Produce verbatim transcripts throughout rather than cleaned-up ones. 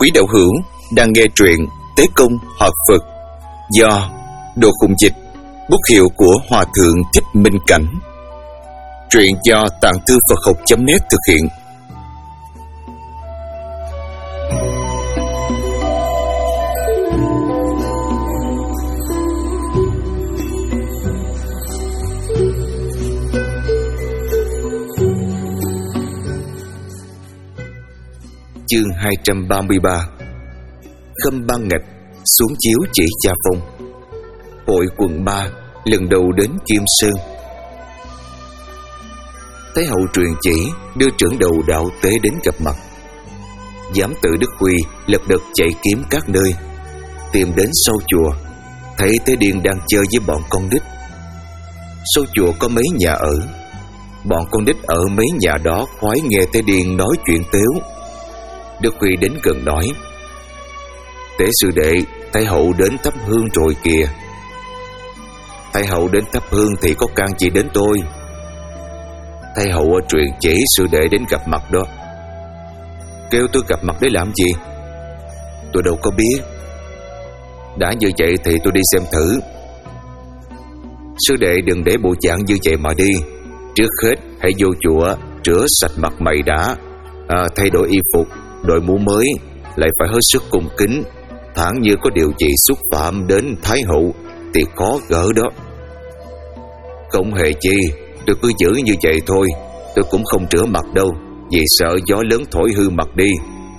Quý đạo hữu đang nghe truyện Tế Công Hợp Phật do Đồ Khùng Dịch, bút hiệu của Hòa Thượng Thích Minh Cảnh. Truyện do Tạng Thư Phật Học chấm net thực hiện. Chương hai trăm ba mươi ba. Khâm Ban Ngạch xuống chiếu chỉ Cha Phong. Hội quận ba lần đầu đến Kim Sơn. Thái hậu truyền chỉ đưa trưởng đầu đạo tế đến gặp mặt. Giám tự Đức Huy lật đật chạy kiếm các nơi, tìm đến sau chùa, thấy Tế Điên đang chơi với bọn con nít. Sau chùa có mấy nhà ở, bọn con nít ở mấy nhà đó khoái nghe Tế Điên nói chuyện tếu. Đức Huy đến gần nói: "Tế sư đệ, Thái hậu đến thắp hương rồi kìa." "Thái hậu đến thắp hương thì có can gì đến tôi?" "Thái hậu truyền chỉ sư đệ đến gặp mặt đó." "Kêu tôi gặp mặt để làm gì?" "Tôi đâu có biết." "Đã như vậy thì tôi đi xem thử." "Sư đệ đừng để bộ dạng như vậy mà đi. Trước hết hãy vô chùa rửa sạch mặt mày đã, à, thay đổi y phục, đội mũ mới, lại phải hết sức cung kính. Thẳng như có điều gì xúc phạm đến Thái hậu thì khó gỡ đó." "Không hề chi, tôi cứ giữ như vậy thôi. Tôi cũng không rửa mặt đâu, vì sợ gió lớn thổi hư mặt đi."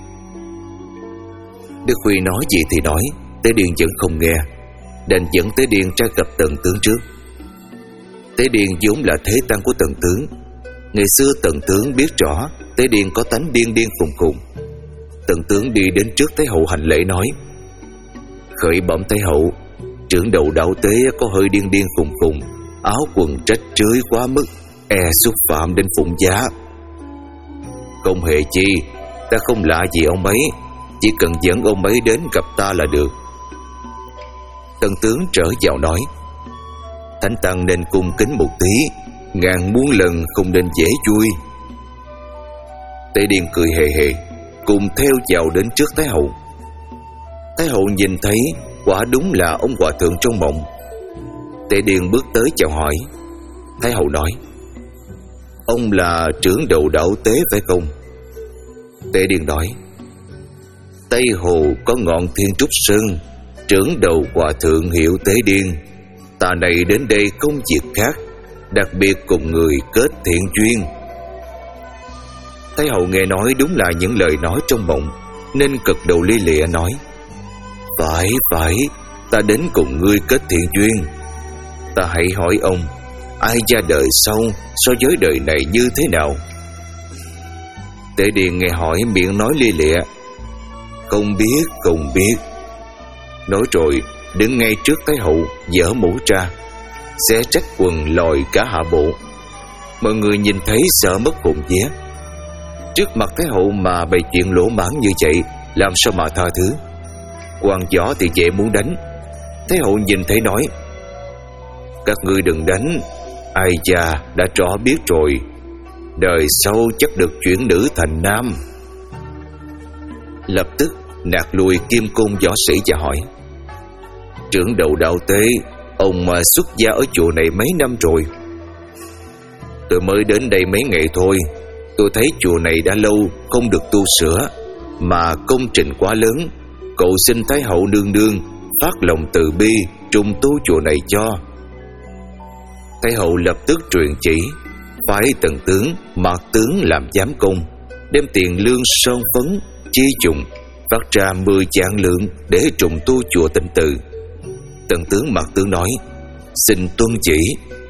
Đức Huy nói gì thì nói, Tế Điên vẫn không nghe, đành dẫn Tế Điên ra gặp Tần tướng trước. Tế Điên vốn là thế tăng của Tần tướng. Ngày xưa Tần tướng biết rõ Tế Điên có tánh điên điên khùng khùng. Tần tướng đi đến trước Thái hậu hành lễ nói: "Khởi bẩm Thái hậu, trưởng đầu đạo tế có hơi điên điên khùng khùng, áo quần rách rưới quá mức, e xúc phạm đến phụng giá." "Không hề chi, ta không lạ gì ông ấy, chỉ cần dẫn ông ấy đến gặp ta là được." Tần tướng trở vào nói: "Thánh tăng nên cung kính một tí, ngàn muôn lần không nên dễ vui." Tế Điên cười hề hề, cùng theo vào đến trước Thái hậu. Thái hậu nhìn thấy quả đúng là ông hòa thượng trong mộng. Tế Điên bước tới chào hỏi. Thái hậu nói: "Ông là trưởng đầu đạo tế phải không?" Tế Điên nói: "Tây Hồ có ngọn Thiên Trúc Sơn, trưởng đầu hòa thượng hiệu Tế Điên. Ta này đến đây không việc khác, đặc biệt cùng người kết thiện duyên." Thái hậu nghe nói đúng là những lời nói trong mộng, nên cực đầu li lịa nói: Phải, phải, ta đến cùng ngươi kết thiện duyên. Ta hãy hỏi ông, ai ra đời sau so với đời này như thế nào?" Tế Điền nghe hỏi miệng nói li lịa: "Không biết, không biết." Nói rồi đứng ngay trước Thái hậu, giở mũ ra, xé rách quần lòi cả hạ bộ. Mọi người nhìn thấy sợ mất hồn vía. Trước mặt Thái hậu mà bày chuyện lỗ mãng như vậy, làm sao mà tha thứ. Quan võ thì dễ muốn đánh. Thái hậu nhìn thấy nói: "Các ngươi đừng đánh, ai già đã rõ biết rồi, đời sau chắc được chuyển nữ thành nam." Lập tức nạt lùi kim côn võ sĩ và hỏi: "Trưởng đầu đạo tế, ông mà xuất gia ở chùa này mấy năm rồi?" "Tôi mới đến đây mấy ngày thôi. Tôi thấy chùa này đã lâu không được tu sửa, mà công trình quá lớn, cầu xin Thái hậu nương nương phát lòng từ bi trùng tu chùa này cho." Thái hậu lập tức truyền chỉ phái Tần tướng, Mạc tướng làm giám công, đem tiền lương son phấn chi dùng, phát ra mười vạn lượng để trùng tu chùa Tịnh Từ. Tần tướng, Mạc tướng nói: "Xin tuân chỉ."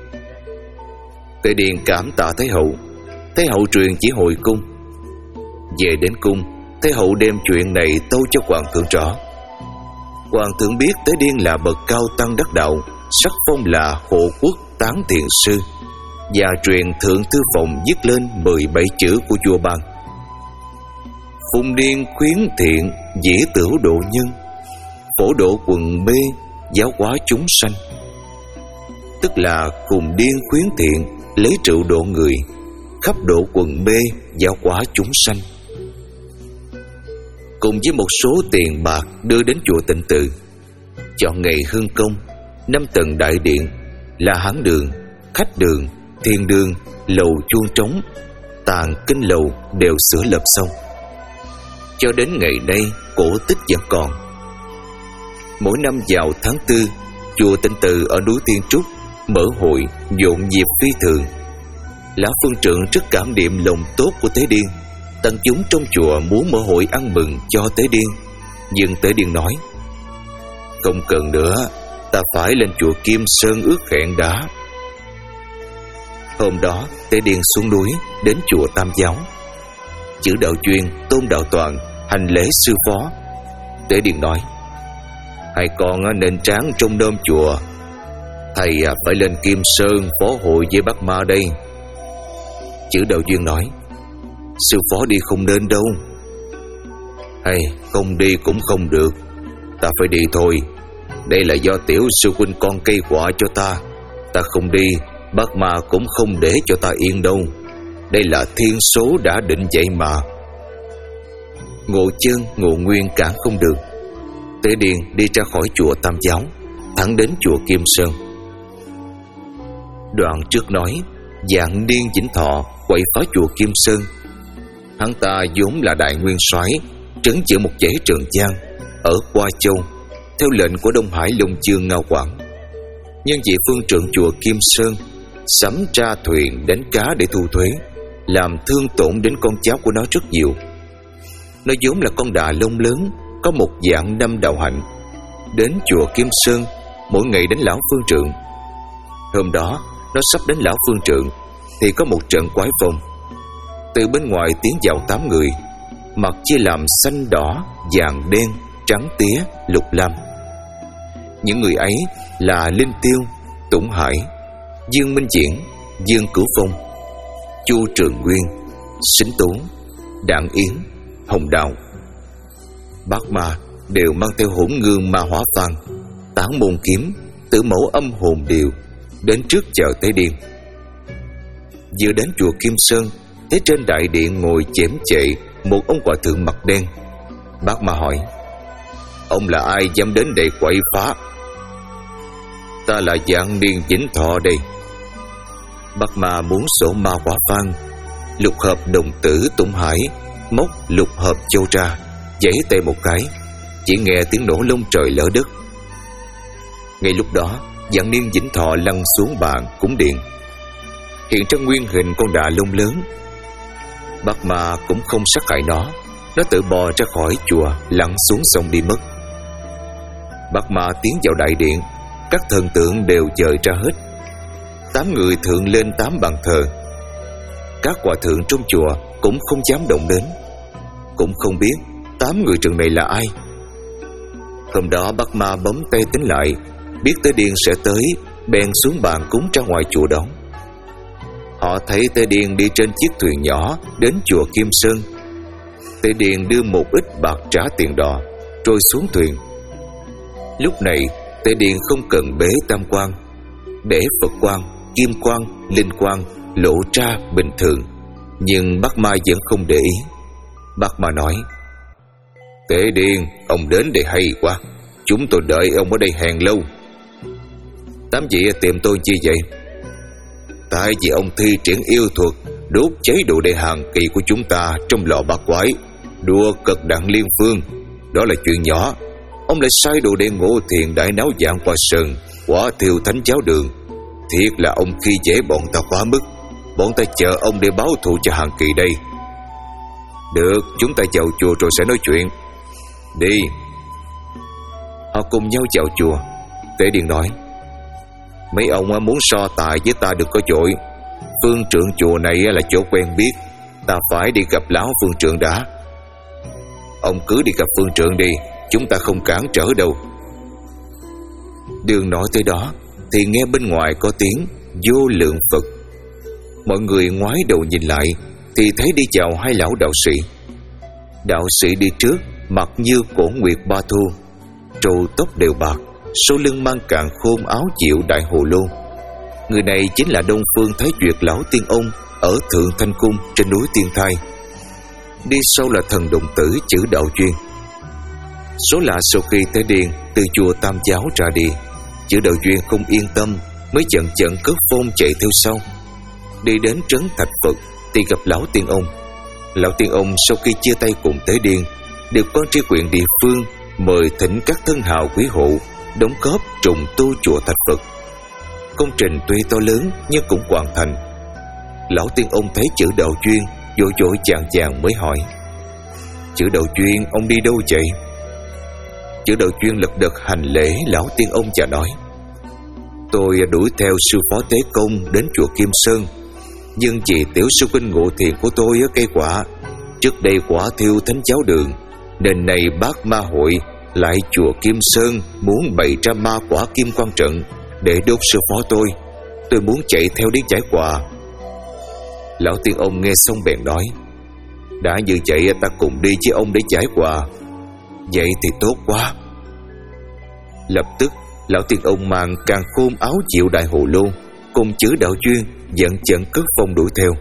Tế Điền cảm tạ Thái hậu. Thái hậu truyền chỉ hồi cung. Về đến cung, Thái hậu đem chuyện này tâu cho hoàng thượng rõ. Hoàng thượng biết Tế Điên là bậc cao tăng đắc đạo, sắc phong là hộ quốc tán thiện sư, và truyền thượng thư phòng viết lên mười bảy chữ của vua ban: "Phùng điên khuyến thiện, dĩ tửu độ nhân, phổ độ quần bê, giáo hóa chúng sanh." Tức là cùng điên khuyến thiện, lấy rượu độ người, khắp độ quần bê, giáo hóa chúng sanh. cùng với một số tiền bạc đưa đến chùa Tịnh Từ. Chọn ngày hương công, năm tầng đại điện là hán đường, khách đường, thiên đường, lầu chuông trống, tàn kinh lầu đều sửa lập xong. Cho đến ngày nay cổ tích vẫn còn. Mỗi năm vào tháng tư, chùa Tịnh Từ ở núi Thiên Trúc mở hội nhộn nhịp phi thường. Lão phương trượng rất cảm niệm lòng tốt của Tế Điên. Tăng chúng trong chùa muốn mở hội ăn mừng cho Tế Điên, nhưng Tế Điên nói: không cần nữa, ta phải lên chùa Kim Sơn ước hẹn đã. Hôm đó Tế Điên xuống núi đến chùa Tam Giáo. Chữ Đạo Chuyên, Tôn Đạo Toàn hành lễ sư phó. Tế Điên nói: hai con nên tráng trong đôm chùa, thầy phải lên Kim Sơn phó hội với Bác Ma đây. Chữ Đạo Duyên nói: sư phó đi không nên đâu. Hay không đi cũng không được, ta phải đi thôi. Đây là do tiểu sư huynh con cây quả cho ta. Ta không đi, Bác Ma cũng không để cho ta yên đâu. Đây là thiên số đã định vậy mà. Ngộ Chân, Ngộ Nguyên cản không được. Tế Điên đi ra khỏi chùa Tam Giáo, thẳng đến chùa Kim Sơn. Đoạn trước nói Dạng Niên Vĩnh Thọ quậy phá chùa Kim Sơn. Hắn ta vốn là đại nguyên soái trấn giữ một dãy Trường Giang ở Qua Châu theo lệnh của Đông Hải Long Chương Ngao Quảng. Nhưng vị phương trượng chùa Kim Sơn sắm ra thuyền đánh cá để thu thuế, làm thương tổn đến con cháu của nó rất nhiều. Nó vốn là con đà lông lớn, có một dạng năm đạo hạnh, đến chùa Kim Sơn mỗi ngày đánh lão phương trượng. Hôm đó nó sắp đánh lão phương trượng thì có một trận quái phong. Từ bên ngoài tiến vào tám người, mặt chia làm xanh đỏ, vàng đen, trắng tía, lục lam. Những người ấy là Linh Tiêu, Tủng Hải, Dương Minh Diễn, Dương Cửu Phong, Chu Trường Nguyên, Sính Tú, Đặng Yến, Hồng Đạo. Bác Ma đều mang theo Hỗn Ngương Ma Hỏa Phan, Tán Môn Kiếm, Tử Mẫu Âm Hồn Điều đến trước chợ Tế Điên. Vừa đến chùa Kim Sơn, thấy trên đại điện ngồi chễm chệ một ông hòa thượng mặt đen. Bác Ma hỏi: ông là ai dám đến đây quậy phá? Ta là Dạng Niên Vĩnh Thọ đây. Bác Ma muốn sổ Ma Hỏa Phan, lục hợp đồng tử Tủng Hải móc lục hợp châu ra, giãy tay một cái, chỉ nghe tiếng nổ lông trời lở đất. Ngay lúc đó, Dạng Niên Vĩnh Thọ lăn xuống bàn cúng điện, hiện ra nguyên hình con đà lông lớn. Bác Ma cũng không sát hại nó, nó tự bò ra khỏi chùa, lặn xuống sông đi mất. Bác Ma tiến vào đại điện, các thần tượng đều dời ra hết. Tám người thượng lên tám bàn thờ. Các hòa thượng trong chùa cũng không dám động đến, cũng không biết tám người trường này là ai. Hôm đó Bác Ma bấm tay tính lại, biết Tế Điên sẽ tới, bèn xuống bàn cúng ra ngoài chùa đón. Họ thấy Tế Điên đi trên chiếc thuyền nhỏ đến chùa Kim Sơn. Tế Điên đưa một ít bạc trả tiền đò, rồi xuống thuyền. Lúc này Tế Điên không cần bế tam quan, để Phật quan, Kim quan, Linh quan lộ ra bình thường. Nhưng Bác Ma vẫn không để ý. Bác Ma nói: Tế Điên, ông đến đây hay quá, chúng tôi đợi ông ở đây hèn lâu. Tám vị tìm tôi chi vậy? Tại vì ông thi triển yêu thuật, đốt cháy đồ đệ hàng kỳ của chúng ta trong lò bát quái, đua cực đặng liên phương. Đó là chuyện nhỏ. Ông lại sai đồ đệ Ngộ Thiền đại náo dạng qua sơn, quả thiêu thánh giáo đường. Thiệt là ông khi dễ bọn ta quá mức. Bọn ta chờ ông để báo thù cho hàng kỳ đây. Được, chúng ta vào chùa rồi sẽ nói chuyện. Đi. Họ cùng nhau vào chùa. Tế Điên nói: mấy ông muốn so tài với ta đừng có vội. Phương trượng chùa này là chỗ quen biết, ta phải đi gặp lão phương trượng đã. Ông cứ đi gặp phương trượng đi, chúng ta không cản trở đâu. Đường nói tới đó thì nghe bên ngoài có tiếng Vô Lượng Phật. Mọi người ngoái đầu nhìn lại thì thấy đi chào hai lão đạo sĩ. Đạo sĩ đi trước mặt như cổ nguyệt ba thu, trầu tóc đều bạc, sau lưng mang càn khôn áo chịu đại hồ lô. Người này chính là Đông Phương Thái Duyệt lão tiên ông ở Thượng Thanh Cung trên núi Tiên Thai. Đi sau là thần đồng tử Chữ Đạo Duyên. Số lạ sau khi Tế Điền từ chùa Tam Giáo ra đi, Chữ Đạo Duyên không yên tâm, mới chận chận cất phong chạy theo sau. Đi đến trấn Thạch Phật thì gặp Lão Tiên Ông. Lão Tiên Ông sau khi chia tay cùng Tế Điền, được quan tri huyện địa phương mời thỉnh các thân hào quý hộ đóng góp trùng tu chùa Thạch Phật. Công trình tuy to lớn nhưng cũng hoàn thành. Lão Tiên Ông thấy Chữ Đạo Duyên, vội vội chàng chàng mới hỏi: Chữ Đạo Duyên, ông đi đâu vậy? Chữ Đạo Duyên lật đật hành lễ Lão Tiên Ông và nói: Tôi đuổi theo sư phó Tế Công đến chùa Kim Sơn, nhưng vì tiểu sư huynh Ngộ Thiền của tôi cây quả trước đây quả thiêu thánh giáo đường, nên này bác ma hội lại chùa Kim Sơn muốn bày ra ma quả kim quang trận để đốt sư phó tôi. Tôi muốn chạy theo đến giải quà. Lão Tiên Ông nghe xong bèn nói: Đã như vậy ta cùng đi với ông để giải quà. Vậy thì tốt quá. Lập tức Lão Tiên Ông mang càn khôn áo chịu đại hồ lô cùng Chữ Đạo Duyên dẫn trận cất phong đuổi theo.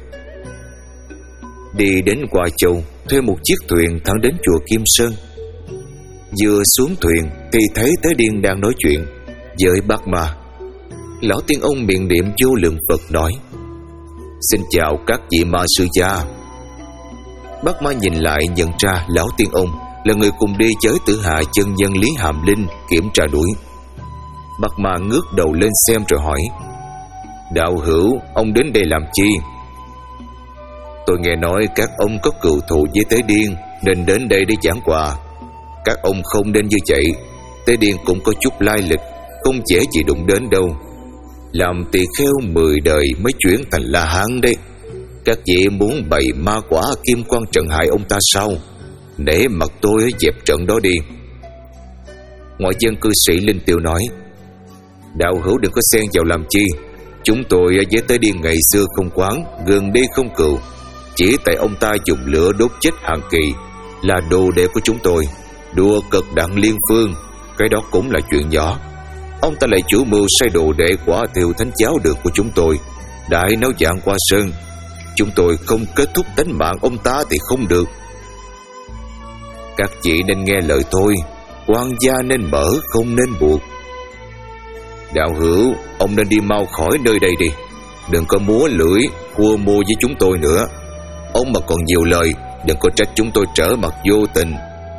Đi đến Hòa Châu, thuê một chiếc thuyền thẳng đến chùa Kim Sơn. Vừa xuống thuyền thì thấy Tế Điền đang nói chuyện với bác ma. Lão Tiên Ông miệng niệm vô lượng Phật nói: Xin chào các vị ma sư gia. Bác ma nhìn lại nhận ra Lão Tiên Ông là người cùng đi với Tử Hạ chân nhân Lý Hàm Linh kiểm tra đuổi. Bác ma ngước đầu lên xem rồi hỏi: Đạo hữu, ông đến đây làm chi? Tôi nghe nói các ông có cừu thù với Tế Điền nên đến đây để giảng quà. Các ông không nên như vậy. Tế Điền cũng có chút lai lịch, không dễ gì đụng đến đâu. Làm tỳ kheo mười đời mới chuyển thành La Hán đấy. Các vị muốn bày ma quả kim quang trận hại ông ta sao? Để mặc tôi dẹp trận đó đi. Ngoại dân cư sĩ Linh Tiêu nói: Đạo hữu đừng có xen vào làm chi. Chúng tôi với Tế Điền ngày xưa không quán, gần đi không cừu. Chỉ tại ông ta dùng lửa đốt chết Hàn Kỳ là đồ đệ của chúng tôi, đùa cực đặng liên phương, cái đó cũng là chuyện nhỏ. Ông ta lại chủ mưu sai đồ đệ quả thiêu thánh giáo đường của chúng tôi, đại náo dạng qua sơn. Chúng tôi không kết thúc tính mạng ông ta thì không được. Các chị nên nghe lời tôi, quan gia nên mở không nên buộc. Đạo hữu, ông nên đi mau khỏi nơi đây đi. Đừng có múa lưỡi khua mô với chúng tôi nữa. Ông mà còn nhiều lời, đừng có trách chúng tôi trở mặt vô tình.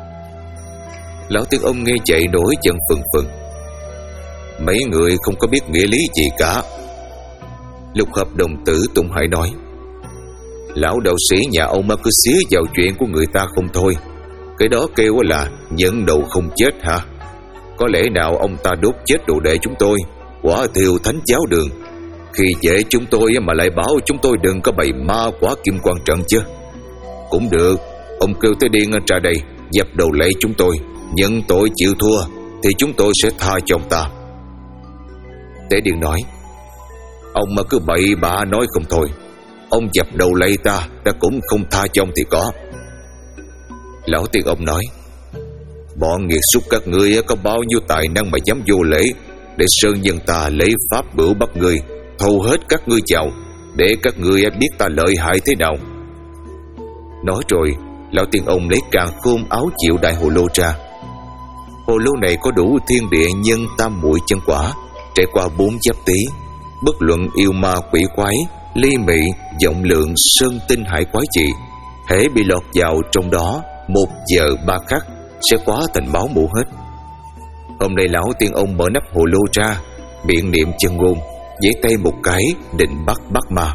Lão Tiên Ông nghe vậy nổi giận phừng phừng: Mấy người không có biết nghĩa lý gì cả. Lục Hợp đồng tử Tụng Hải nói: Lão đạo sĩ nhà ông mà cứ xía vào chuyện của người ta không thôi. Cái đó kêu là nhận đầu không chết hả? Có lẽ nào ông ta đốt chết đồ đệ chúng tôi, quả thiêu thánh giáo đường, khi dễ chúng tôi mà lại bảo chúng tôi đừng có bày ma quả kim quang trận chứ? Cũng được, ông kêu Tế Điền ra đây dập đầu lạy chúng tôi, nhận tội chịu thua thì chúng tôi sẽ tha cho ông ta. Tế Điền nói: Ông mà cứ bậy bạ nói không thôi. Ông dập đầu lạy ta, ta cũng không tha cho ông thì có. Lão Tiên Ông nói: Bọn nghiệt xúc các ngươi có bao nhiêu tài năng mà dám vô lễ, để sơn nhân ta lấy pháp bửu bắt ngươi, thâu hết các ngươi vào, để các ngươi biết ta lợi hại thế nào. Nói rồi, Lão Tiên Ông lấy càn khôn áo chịu đại hồ lô ra. Hồ lô này có đủ thiên địa nhân tam muội chân quả, trải qua bốn giáp tý. Bất luận yêu ma quỷ quái, ly mị, vọng lượng, sơn tinh hải quái gì, hễ bị lọt vào trong đó một giờ ba khắc sẽ hóa thành máu mủ hết. Hôm nay Lão Tiên Ông mở nắp hồ lô ra, miệng niệm chân ngôn, giãy tay một cái định bắt bắt ma.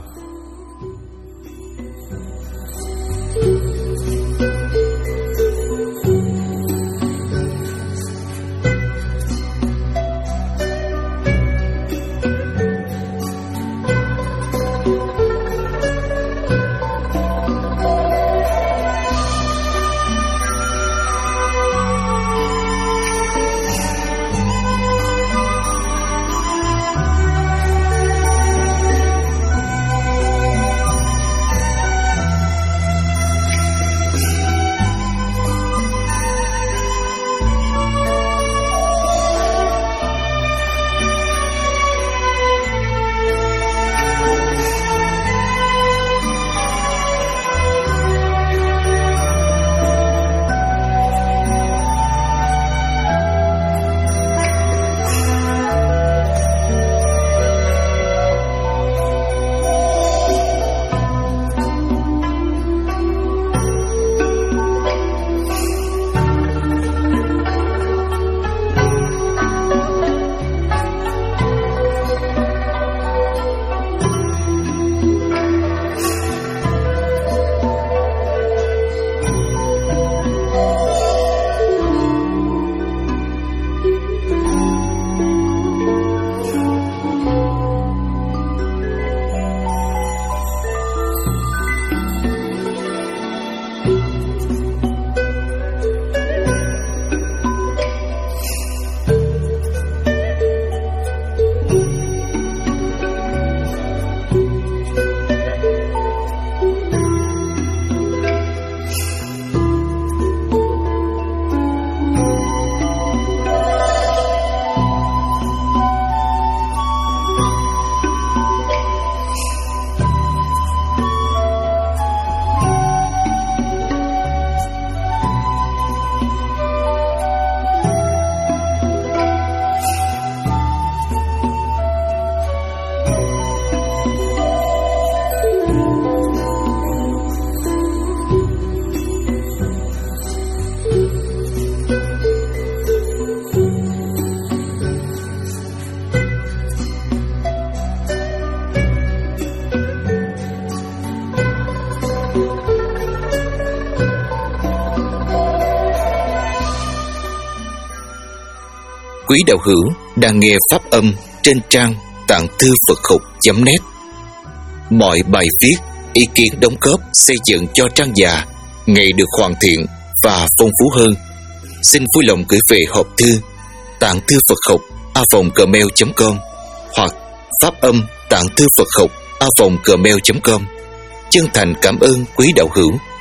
Quý đạo hữu đang nghe pháp âm trên trang tạng thư Phật học chấm net. Mọi bài viết, ý kiến đóng góp xây dựng cho trang già ngày được hoàn thiện và phong phú hơn. Xin vui lòng gửi về hộp thư tạng thư Phật học a vòng gmail chấm com hoặc pháp âm tạng thư Phật học a vòng gmail chấm com. Chân thành cảm ơn quý đạo hữu.